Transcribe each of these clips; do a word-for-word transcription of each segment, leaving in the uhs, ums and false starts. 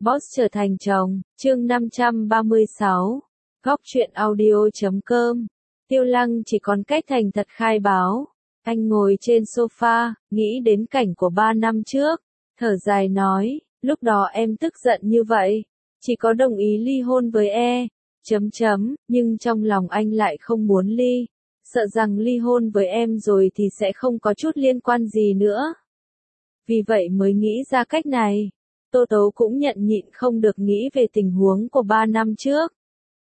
Boss trở thành chồng, chương năm trăm ba mươi sáu, góc truyện audio chấm com. Tiêu Lăng chỉ còn cách thành thật khai báo. Anh ngồi trên sofa, nghĩ đến cảnh của ba năm trước, thở dài nói, lúc đó em tức giận như vậy, chỉ có đồng ý ly hôn với e, chấm chấm, nhưng trong lòng anh lại không muốn ly, sợ rằng ly hôn với em rồi thì sẽ không có chút liên quan gì nữa. Vì vậy mới nghĩ ra cách này. Tô Tố cũng nhận nhịn không được nghĩ về tình huống của ba năm trước.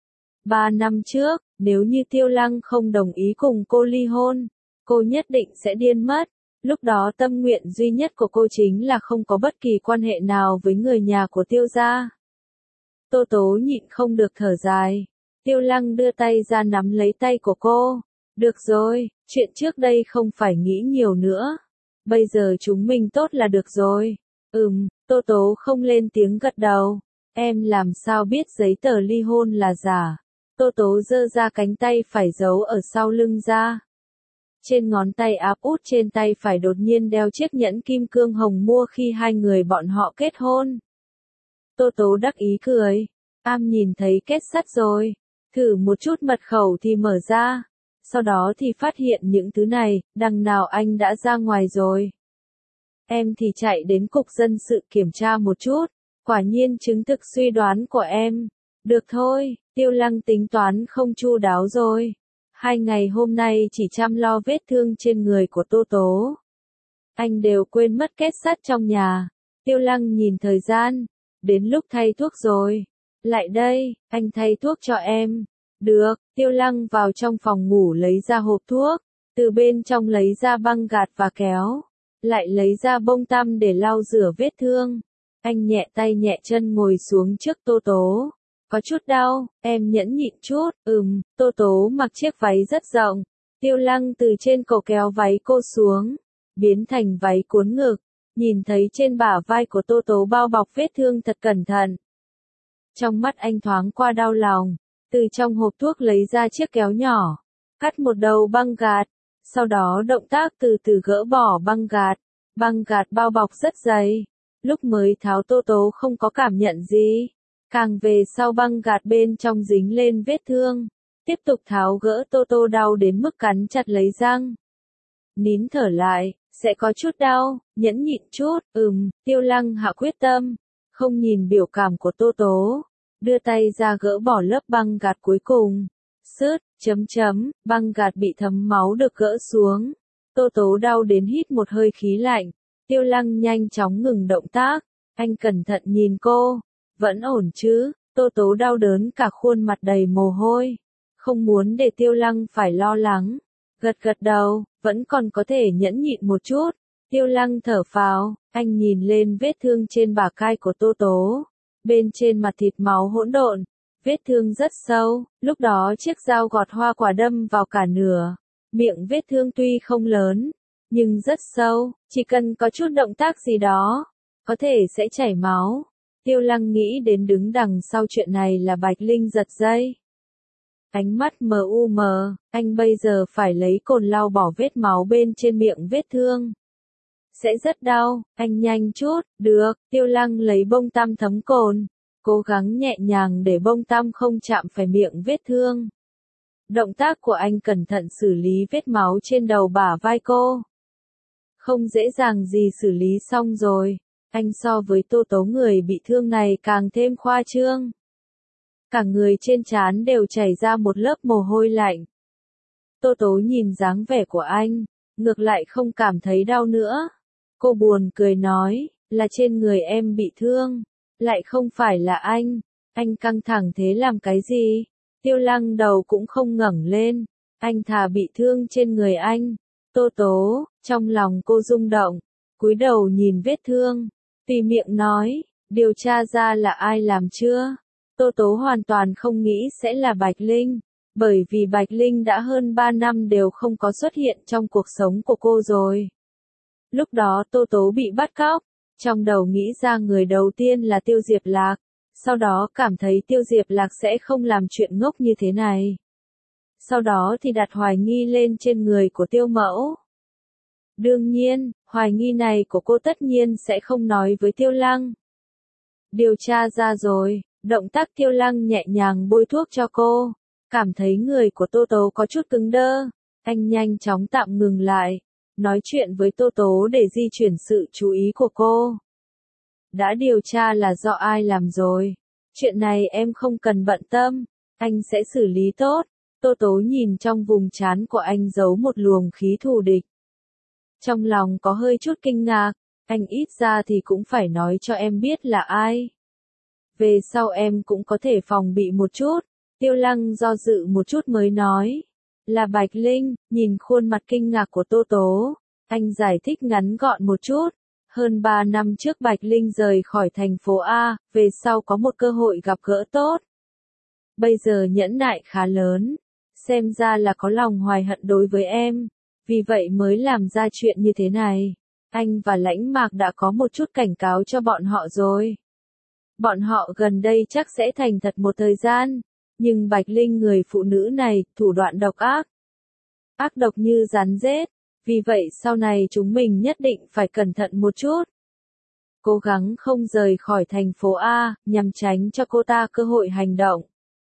Ba năm trước, nếu như Tiêu Lăng không đồng ý cùng cô ly hôn, cô nhất định sẽ điên mất. Lúc đó tâm nguyện duy nhất của cô chính là không có bất kỳ quan hệ nào với người nhà của Tiêu gia. Tô Tố nhịn không được thở dài. Tiêu Lăng đưa tay ra nắm lấy tay của cô. Được rồi, chuyện trước đây không phải nghĩ nhiều nữa. Bây giờ chúng mình tốt là được rồi. Ừm, Tô Tố không lên tiếng gật đầu. Em làm sao biết giấy tờ ly hôn là giả? Tô Tố giơ ra cánh tay phải giấu ở sau lưng ra. Trên ngón tay áp út trên tay phải đột nhiên đeo chiếc nhẫn kim cương hồng mua khi hai người bọn họ kết hôn. Tô Tố đắc ý cười. Am nhìn thấy kết sắt rồi. Thử một chút mật khẩu thì mở ra. Sau đó thì phát hiện những thứ này, đằng nào anh đã ra ngoài rồi. Em thì chạy đến cục dân sự kiểm tra một chút, quả nhiên chứng thực suy đoán của em. Được thôi, Tiêu Lăng tính toán không chu đáo rồi. Hai ngày hôm nay chỉ chăm lo vết thương trên người của Tô Tố. Anh đều quên mất kết sắt trong nhà. Tiêu Lăng nhìn thời gian, đến lúc thay thuốc rồi. Lại đây, anh thay thuốc cho em. Được, Tiêu Lăng vào trong phòng ngủ lấy ra hộp thuốc, từ bên trong lấy ra băng gạc và kéo. Lại lấy ra bông tăm để lau rửa vết thương. Anh nhẹ tay nhẹ chân ngồi xuống trước Tô Tố. Có chút đau, em nhẫn nhịn chút. Ừm, Tô Tố mặc chiếc váy rất rộng. Tiêu Lăng từ trên cổ kéo váy cô xuống, biến thành váy cuốn ngực. Nhìn thấy trên bả vai của Tô Tố bao bọc vết thương thật cẩn thận. Trong mắt anh thoáng qua đau lòng. Từ trong hộp thuốc lấy ra chiếc kéo nhỏ, cắt một đầu băng gạc. Sau đó động tác từ từ gỡ bỏ băng gạc. Băng gạc bao bọc rất dày. Lúc mới tháo Tô Tố không có cảm nhận gì. Càng về sau băng gạc bên trong dính lên vết thương. Tiếp tục tháo gỡ Tô Tố đau đến mức cắn chặt lấy răng. Nín thở lại, sẽ có chút đau, nhẫn nhịn chút. Ừm, Tiêu Lăng hạ quyết tâm. Không nhìn biểu cảm của Tô Tố. Đưa tay ra gỡ bỏ lớp băng gạc cuối cùng. Sứt, chấm chấm, băng gạc bị thấm máu được gỡ xuống. Tô Tố đau đến hít một hơi khí lạnh. Tiêu Lăng nhanh chóng ngừng động tác. Anh cẩn thận nhìn cô. Vẫn ổn chứ? Tô Tố đau đớn cả khuôn mặt đầy mồ hôi. Không muốn để Tiêu Lăng phải lo lắng. Gật gật đầu, vẫn còn có thể nhẫn nhịn một chút. Tiêu Lăng thở phào, anh nhìn lên vết thương trên bả vai của Tô Tố. Bên trên mặt thịt máu hỗn độn. Vết thương rất sâu, lúc đó chiếc dao gọt hoa quả đâm vào cả nửa. Miệng vết thương tuy không lớn, nhưng rất sâu, chỉ cần có chút động tác gì đó, có thể sẽ chảy máu. Tiêu Lăng nghĩ đến đứng đằng sau chuyện này là Bạch Linh giật dây. Ánh mắt mờ u mờ, anh bây giờ phải lấy cồn lau bỏ vết máu bên trên miệng vết thương. Sẽ rất đau, anh nhanh chút, được, Tiêu Lăng lấy bông tăm thấm cồn. Cố gắng nhẹ nhàng để bông tăm không chạm phải miệng vết thương. Động tác của anh cẩn thận xử lý vết máu trên đầu bả vai cô. Không dễ dàng gì xử lý xong rồi. Anh so với Tô Tố người bị thương này càng thêm khoa trương. Cả người trên trán đều chảy ra một lớp mồ hôi lạnh. Tô Tố nhìn dáng vẻ của anh, ngược lại không cảm thấy đau nữa. Cô buồn cười nói, là trên người em bị thương. Lại không phải là anh. Anh căng thẳng thế làm cái gì? Tiêu Lăng đầu cũng không ngẩng lên. Anh thà bị thương trên người anh. Tô Tố, trong lòng cô rung động. Cúi đầu nhìn vết thương. Tùy miệng nói, điều tra ra là ai làm chưa? Tô Tố hoàn toàn không nghĩ sẽ là Bạch Linh. Bởi vì Bạch Linh đã hơn ba năm đều không có xuất hiện trong cuộc sống của cô rồi. Lúc đó Tô Tố bị bắt cóc. Trong đầu nghĩ ra người đầu tiên là Tiêu Diệp Lạc, sau đó cảm thấy Tiêu Diệp Lạc sẽ không làm chuyện ngốc như thế này. Sau đó thì đặt hoài nghi lên trên người của Tiêu Mẫu. Đương nhiên, hoài nghi này của cô tất nhiên sẽ không nói với Tiêu Lăng. Điều tra ra rồi, động tác Tiêu Lăng nhẹ nhàng bôi thuốc cho cô. Cảm thấy người của Tô Tố có chút cứng đơ. Anh nhanh chóng tạm ngừng lại. Nói chuyện với Tô Tố để di chuyển sự chú ý của cô. Đã điều tra là do ai làm rồi. Chuyện này em không cần bận tâm. Anh sẽ xử lý tốt. Tô Tố nhìn trong vùng trán của anh giấu một luồng khí thù địch. Trong lòng có hơi chút kinh ngạc. Anh ít ra thì cũng phải nói cho em biết là ai. Về sau em cũng có thể phòng bị một chút. Tiêu Lăng do dự một chút mới nói. Là Bạch Linh. Nhìn khuôn mặt kinh ngạc của Tô Tố. Anh giải thích ngắn gọn một chút. Hơn ba năm trước Bạch Linh rời khỏi thành phố A. Về sau có một cơ hội gặp gỡ tốt. Bây giờ nhẫn nại khá lớn. Xem ra là có lòng hoài hận đối với em. Vì vậy mới làm ra chuyện như thế này. Anh và Lãnh Mạc đã có một chút cảnh cáo cho bọn họ rồi. Bọn họ gần đây chắc sẽ thành thật một thời gian. Nhưng Bạch Linh người phụ nữ này, thủ đoạn độc ác. Ác độc như rắn rết. Vì vậy sau này chúng mình nhất định phải cẩn thận một chút. Cố gắng không rời khỏi thành phố A, nhằm tránh cho cô ta cơ hội hành động.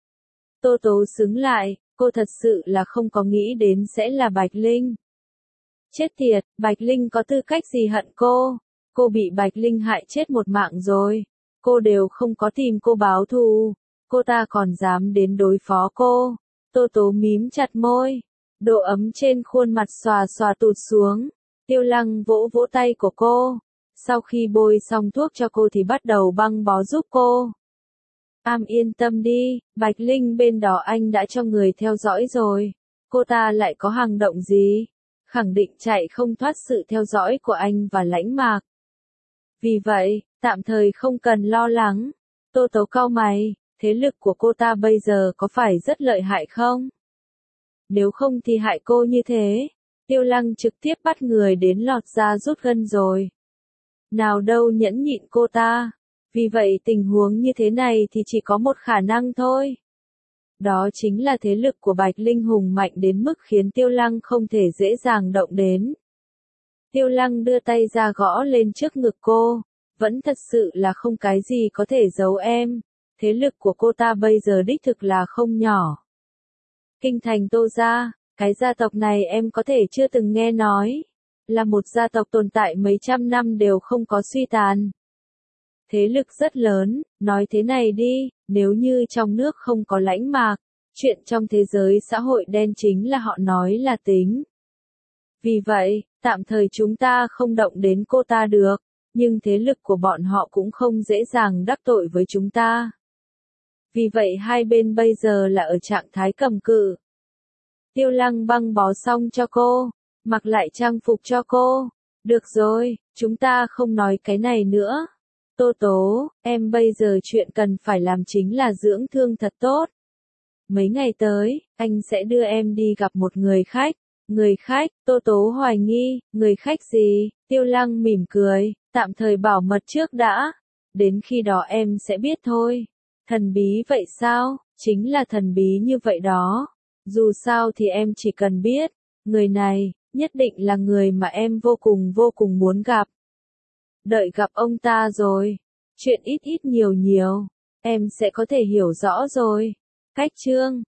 Tô Tố xứng lại, cô thật sự là không có nghĩ đến sẽ là Bạch Linh. Chết tiệt, Bạch Linh có tư cách gì hận cô? Cô bị Bạch Linh hại chết một mạng rồi. Cô đều không có tìm cô báo thù. Cô ta còn dám đến đối phó cô. Tô Tố mím chặt môi. Độ ấm trên khuôn mặt xòa xòa tụt xuống. Tiêu Lăng vỗ vỗ tay của cô. Sau khi bôi xong thuốc cho cô thì bắt đầu băng bó giúp cô. Am yên tâm đi, Bạch Linh bên đó anh đã cho người theo dõi rồi. Cô ta lại có hành động gì? Khẳng định chạy không thoát sự theo dõi của anh và Lãnh Mạc. Vì vậy, tạm thời không cần lo lắng. Tô Tố cau mày, thế lực của cô ta bây giờ có phải rất lợi hại không? Nếu không thì hại cô như thế. Tiêu Lăng trực tiếp bắt người đến lọt ra rút gân rồi. Nào đâu nhẫn nhịn cô ta. Vì vậy tình huống như thế này thì chỉ có một khả năng thôi. Đó chính là thế lực của Bạch Linh hùng mạnh đến mức khiến Tiêu Lăng không thể dễ dàng động đến. Tiêu Lăng đưa tay ra gõ lên trước ngực cô. Vẫn thật sự là không cái gì có thể giấu em. Thế lực của cô ta bây giờ đích thực là không nhỏ. Kinh thành Tô gia, cái gia tộc này em có thể chưa từng nghe nói. Là một gia tộc tồn tại mấy trăm năm đều không có suy tàn. Thế lực rất lớn, nói thế này đi, nếu như trong nước không có Lãnh Mạc, chuyện trong thế giới xã hội đen chính là họ nói là tính. Vì vậy, tạm thời chúng ta không động đến cô ta được, nhưng thế lực của bọn họ cũng không dễ dàng đắc tội với chúng ta. Vì vậy hai bên bây giờ là ở trạng thái cầm cự. Tiêu Lăng băng bó xong cho cô, mặc lại trang phục cho cô. Được rồi, chúng ta không nói cái này nữa. Tô Tố, em bây giờ chuyện cần phải làm chính là dưỡng thương thật tốt. Mấy ngày tới, anh sẽ đưa em đi gặp một người khách. Người khách, Tô Tố hoài nghi, người khách gì? Tiêu Lăng mỉm cười, tạm thời bảo mật trước đã. Đến khi đó em sẽ biết thôi. Thần bí vậy sao? Chính là thần bí như vậy đó. Dù sao thì em chỉ cần biết, người này, nhất định là người mà em vô cùng vô cùng muốn gặp. Đợi gặp ông ta rồi, chuyện ít ít nhiều nhiều, em sẽ có thể hiểu rõ rồi. Cách chương